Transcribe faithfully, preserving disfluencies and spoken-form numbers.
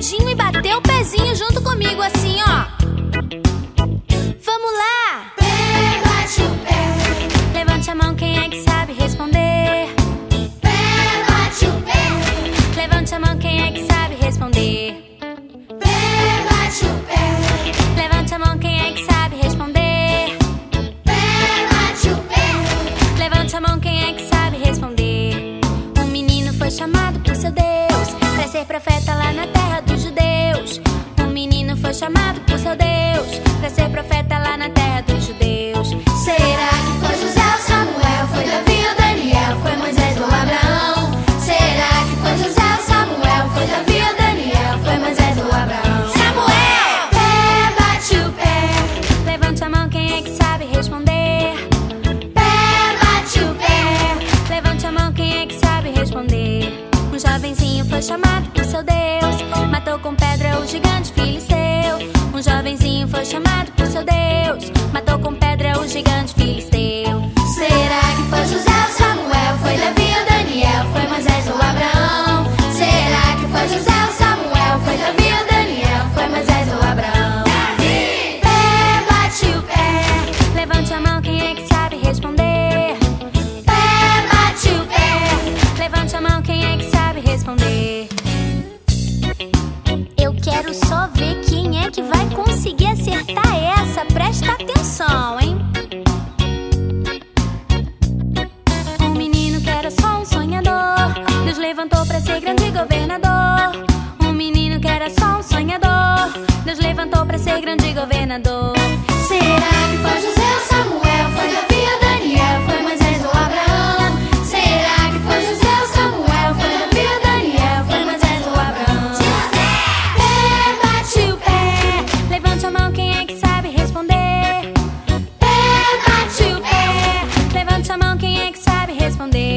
dedinho e bater o pezinho junto comigo, assim, ó. Vamos lá! Pé, bate o pé. Levante a mão quem é que sabe responder. Pé, bate o pé. Levante a mão quem é que sabe responder. Pé, bate o pé. Levante a mão quem é que sabe responder. Pé, bate o pé. Levante a mão quem é que sabe responder. Um menino foi chamado por seu Deus pra ser profeta lá na terra dos judeus. Um menino foi chamado por seu Deus pra ser profeta lá na terra dos judeus. Será que foi José ou Samuel? Foi Davi ou Daniel? Foi Moisés ou Abraão? Será que foi José ou Samuel? Foi Davi ou Daniel? Foi Moisés ou Abraão? Samuel! Pé, bate o pé. Levante a mão quem é que sabe responder. Pé, bate o pé. Levante a mão quem é que sabe responder. Um jovenzinho foi chamado por seu Deus, matou com pedra o gigante filisteu. Um jovenzinho foi chamado por seu Deus, matou com pedra o gigante filisteu. Será que foi José ou Samuel? Foi Davi ou Daniel? Foi Moisés ou Abraão? Será que foi José ou Samuel? Foi Davi ou Daniel? Foi Moisés ou Abraão? Davi! Pé, bate o pé. Levante a mão quem é que sabe responder. Pé, bate o pé. Levante a mão quem é que sabe responder. Eu quero só ver quem é que vai conseguir acertar essa. Presta atenção, hein? Um menino que era só um sonhador, Deus levantou pra ser grande governador. Um menino que era só um sonhador, Deus levantou pra ser grande governador. Será que foi José ou Samuel? Foi Davi ou Daniel? Foi Moisés ou Abraão? Será que foi José ou Samuel? Foi Davi ou Daniel? Foi Moisés ou Abraão? Pé, bate o pé. Levante a mão quem é que sabe responder. Pé, bate o pé. Levante a mão quem é que sabe responder.